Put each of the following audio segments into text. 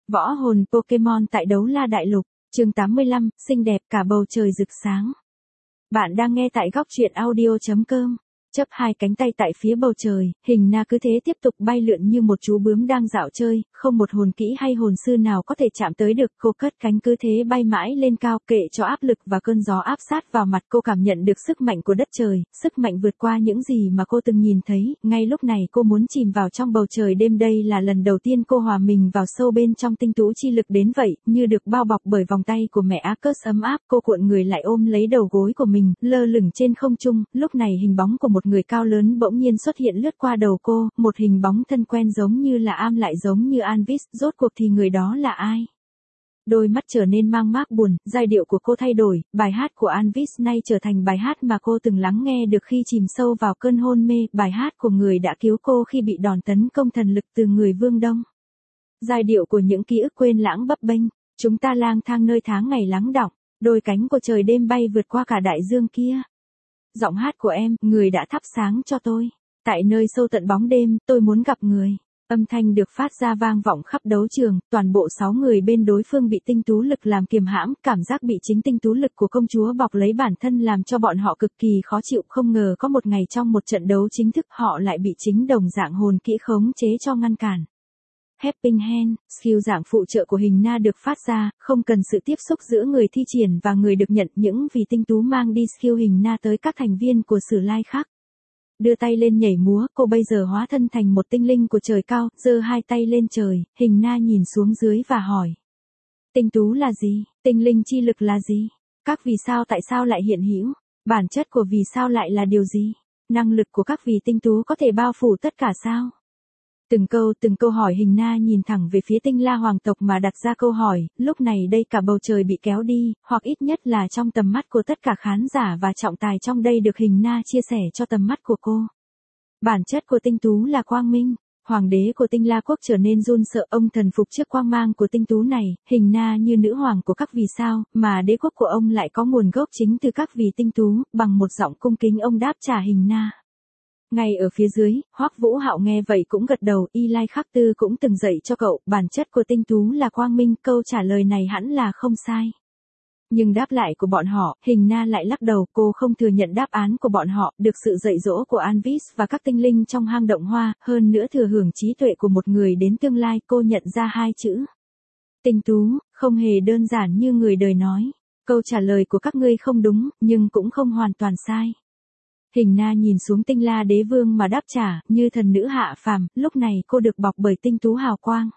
Võ hồn Pokemon tại Đấu La Đại Lục, chương 85, xinh đẹp cả bầu trời rực sáng. Bạn đang nghe tại góc truyện audio.com. Chấp hai cánh tay tại phía bầu trời, hình na cứ thế tiếp tục bay lượn như một chú bướm đang dạo chơi, không một hồn kỹ hay hồn sư nào có thể chạm tới được. Cô cất cánh cứ thế bay mãi lên cao, kệ cho áp lực và cơn gió áp sát vào mặt. Cô cảm nhận được sức mạnh của đất trời, sức mạnh vượt qua những gì mà cô từng nhìn thấy. Ngay lúc này cô muốn chìm vào trong bầu trời đêm. Đây là lần đầu tiên cô hòa mình vào sâu bên trong tinh tú chi lực đến vậy, như được bao bọc bởi vòng tay của mẹ Arcus ấm áp. Cô cuộn người lại ôm lấy đầu gối của mình, lơ lửng trên không trung. Lúc này hình bóng của một người cao lớn bỗng nhiên xuất hiện lướt qua đầu cô, một hình bóng thân quen giống như là Am lại giống như Anvis. Rốt cuộc thì người đó là ai? Đôi mắt trở nên mang mác buồn, giai điệu của cô thay đổi, bài hát của Anvis nay trở thành bài hát mà cô từng lắng nghe được khi chìm sâu vào cơn hôn mê, bài hát của người đã cứu cô khi bị đòn tấn công thần lực từ người Vương Đông. Giai điệu của những ký ức quên lãng bấp bênh, chúng ta lang thang nơi tháng ngày lắng đọng, đôi cánh của trời đêm bay vượt qua cả đại dương kia. Giọng hát của em, người đã thắp sáng cho tôi. Tại nơi sâu tận bóng đêm, tôi muốn gặp người. Âm thanh được phát ra vang vọng khắp đấu trường, toàn bộ 6 người bên đối phương bị tinh tú lực làm kiềm hãm, cảm giác bị chính tinh tú lực của công chúa bọc lấy bản thân làm cho bọn họ cực kỳ khó chịu. Không ngờ có một ngày trong một trận đấu chính thức họ lại bị chính đồng dạng hồn kỹ khống chế cho ngăn cản. Helping Hand, skill dạng phụ trợ của hình na được phát ra, không cần sự tiếp xúc giữa người thi triển và người được nhận, những vì tinh tú mang đi skill hình na tới các thành viên của Sử Lai khác. Đưa tay lên nhảy múa, cô bây giờ hóa thân thành một tinh linh của trời cao, giơ hai tay lên trời, hình na nhìn xuống dưới và hỏi. Tinh tú là gì? Tinh linh chi lực là gì? Các vì sao tại sao lại hiện hữu? Bản chất của vì sao lại là điều gì? Năng lực của các vì tinh tú có thể bao phủ tất cả sao? Từng câu hỏi hình na nhìn thẳng về phía Tinh La hoàng tộc mà đặt ra câu hỏi. Lúc này đây cả bầu trời bị kéo đi, hoặc ít nhất là trong tầm mắt của tất cả khán giả, và trọng tài trong đây được hình na chia sẻ cho tầm mắt của cô. Bản chất của tinh tú là quang minh. Hoàng đế của Tinh La quốc trở nên run sợ, ông thần phục trước quang mang của tinh tú này. Hình na như nữ hoàng của các vì sao, mà đế quốc của ông lại có nguồn gốc chính từ các vì tinh tú. Bằng một giọng cung kính ông đáp trả hình na. Ngay ở phía dưới, Hoắc Vũ Hạo nghe vậy cũng gật đầu. Y Lai Khắc Tư cũng từng dạy cho cậu, bản chất của tinh tú là quang minh. Câu trả lời này hẳn là không sai. Nhưng đáp lại của bọn họ, hình na lại lắc đầu. Cô không thừa nhận đáp án của bọn họ, được sự dạy dỗ của Anvis và các tinh linh trong hang động hoa, hơn nữa thừa hưởng trí tuệ của một người đến tương lai. Cô nhận ra hai chữ tinh tú, không hề đơn giản như người đời nói. Câu trả lời của các ngươi không đúng, nhưng cũng không hoàn toàn sai. Hình na nhìn xuống Tinh La đế vương mà đáp trả, như thần nữ hạ phàm. Lúc này cô được bọc bởi tinh tú hào quang.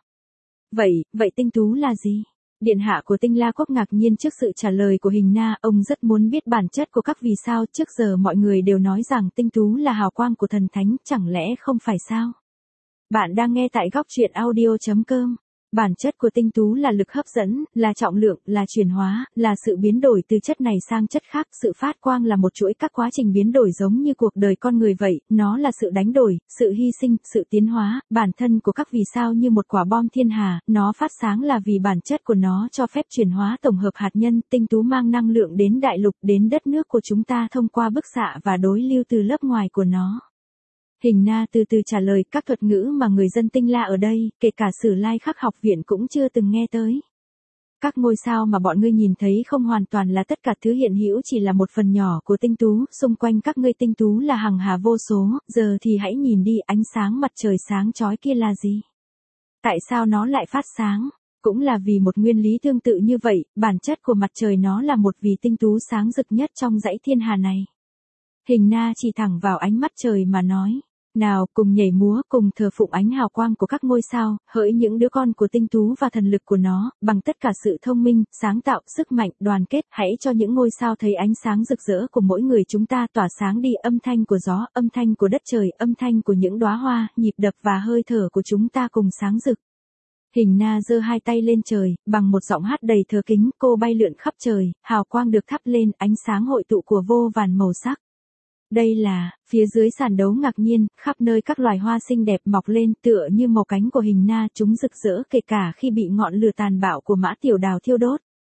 Vậy tinh tú là gì? Điện hạ của Tinh La quốc ngạc nhiên trước sự trả lời của hình na, ông rất muốn biết bản chất của các vì sao. Trước giờ mọi người đều nói rằng tinh tú là hào quang của thần thánh, chẳng lẽ không phải sao? Bạn đang nghe tại góc truyện audio.com. Bản chất của tinh tú là lực hấp dẫn, là trọng lượng, là chuyển hóa, là sự biến đổi từ chất này sang chất khác. Sự phát quang là một chuỗi các quá trình biến đổi giống như cuộc đời con người vậy, nó là sự đánh đổi, sự hy sinh, sự tiến hóa. Bản thân của các vì sao như một quả bom thiên hà, nó phát sáng là vì bản chất của nó cho phép chuyển hóa tổng hợp hạt nhân. Tinh tú mang năng lượng đến đại lục, đến đất nước của chúng ta thông qua bức xạ và đối lưu từ lớp ngoài của nó. Hình na từ từ trả lời, các thuật ngữ mà người dân Tinh La ở đây, kể cả Sử Lai Khắc học viện cũng chưa từng nghe tới. Các ngôi sao mà bọn ngươi nhìn thấy không hoàn toàn là tất cả thứ hiện hữu, chỉ là một phần nhỏ của tinh tú. Xung quanh các ngươi tinh tú là hằng hà vô số. Giờ thì hãy nhìn đi, ánh sáng mặt trời sáng chói kia là gì? Tại sao nó lại phát sáng? Cũng là vì một nguyên lý tương tự như vậy. Bản chất của mặt trời nó là một vì tinh tú sáng rực nhất trong dãy thiên hà này. Hình na chỉ thẳng vào ánh mắt trời mà nói. Nào, cùng nhảy múa, cùng thờ phụng ánh hào quang của các ngôi sao, hỡi những đứa con của tinh tú và thần lực của nó, bằng tất cả sự thông minh, sáng tạo, sức mạnh, đoàn kết, hãy cho những ngôi sao thấy ánh sáng rực rỡ của mỗi người chúng ta tỏa sáng đi. Âm thanh của gió, âm thanh của đất trời, âm thanh của những đóa hoa, nhịp đập và hơi thở của chúng ta cùng sáng rực. Hình na giơ hai tay lên trời, bằng một giọng hát đầy thờ kính, cô bay lượn khắp trời, hào quang được thắp lên, ánh sáng hội tụ của vô vàn màu sắc. Đây là, phía dưới sàn đấu ngạc nhiên, khắp nơi các loài hoa xinh đẹp mọc lên tựa như màu cánh của hình na, chúng rực rỡ kể cả khi bị ngọn lửa tàn bạo của Mã Tiểu Đào thiêu đốt.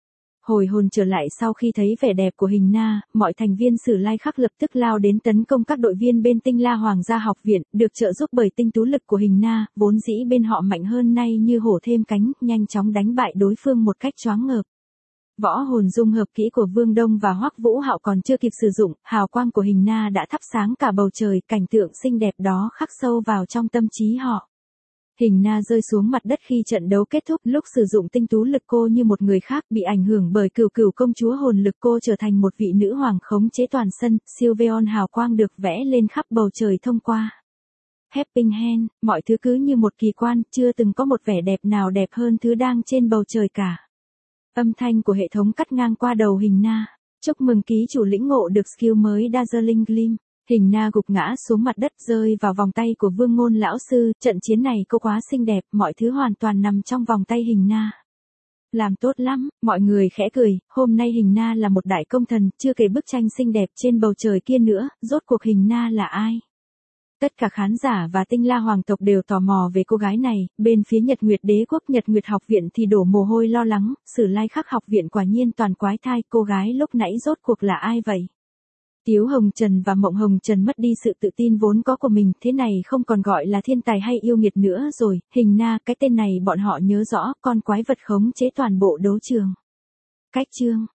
Hồi hồn trở lại sau khi thấy vẻ đẹp của Hình Na, mọi thành viên Sử Lai Khắc lập tức lao đến tấn công các đội viên bên Tinh La Hoàng gia học viện, được trợ giúp bởi tinh tú lực của Hình Na, vốn dĩ bên họ mạnh hơn nay như hổ thêm cánh, nhanh chóng đánh bại đối phương một cách choáng ngợp. Võ hồn dung hợp kỹ của Vương Đông và Hoắc Vũ Hạo còn chưa kịp sử dụng, hào quang của Hình Na đã thắp sáng cả bầu trời, cảnh tượng xinh đẹp đó khắc sâu vào trong tâm trí họ. Hình Na rơi xuống mặt đất khi trận đấu kết thúc, lúc sử dụng tinh tú lực cô như một người khác, bị ảnh hưởng bởi cửu cửu công chúa hồn lực, cô trở thành một vị nữ hoàng khống chế toàn sân, Sylveon hào quang được vẽ lên khắp bầu trời thông qua Helping Hand, mọi thứ cứ như một kỳ quan, chưa từng có một vẻ đẹp nào đẹp hơn thứ đang trên bầu trời cả. Âm thanh của hệ thống cắt ngang qua đầu Hình Na. Chúc mừng ký chủ lĩnh ngộ được skill mới Dazzling Gleam. Hình Na gục ngã xuống mặt đất rơi vào vòng tay của Vương Ngôn lão sư, trận chiến này cô quá xinh đẹp, mọi thứ hoàn toàn nằm trong vòng tay Hình Na. Làm tốt lắm, mọi người khẽ cười, hôm nay Hình Na là một đại công thần, chưa kể bức tranh xinh đẹp trên bầu trời kia nữa, rốt cuộc Hình Na là ai? Tất cả khán giả và Tinh La hoàng tộc đều tò mò về cô gái này, bên phía Nhật Nguyệt đế quốc Nhật Nguyệt học viện thì đổ mồ hôi lo lắng, Sử Lai Khắc học viện quả nhiên toàn quái thai, cô gái lúc nãy rốt cuộc là ai vậy? Tiếu Hồng Trần và Mộng Hồng Trần mất đi sự tự tin vốn có của mình, thế này không còn gọi là thiên tài hay yêu nghiệt nữa rồi, Hình Na, cái tên này bọn họ nhớ rõ, con quái vật khống chế toàn bộ đấu trường. Cách chương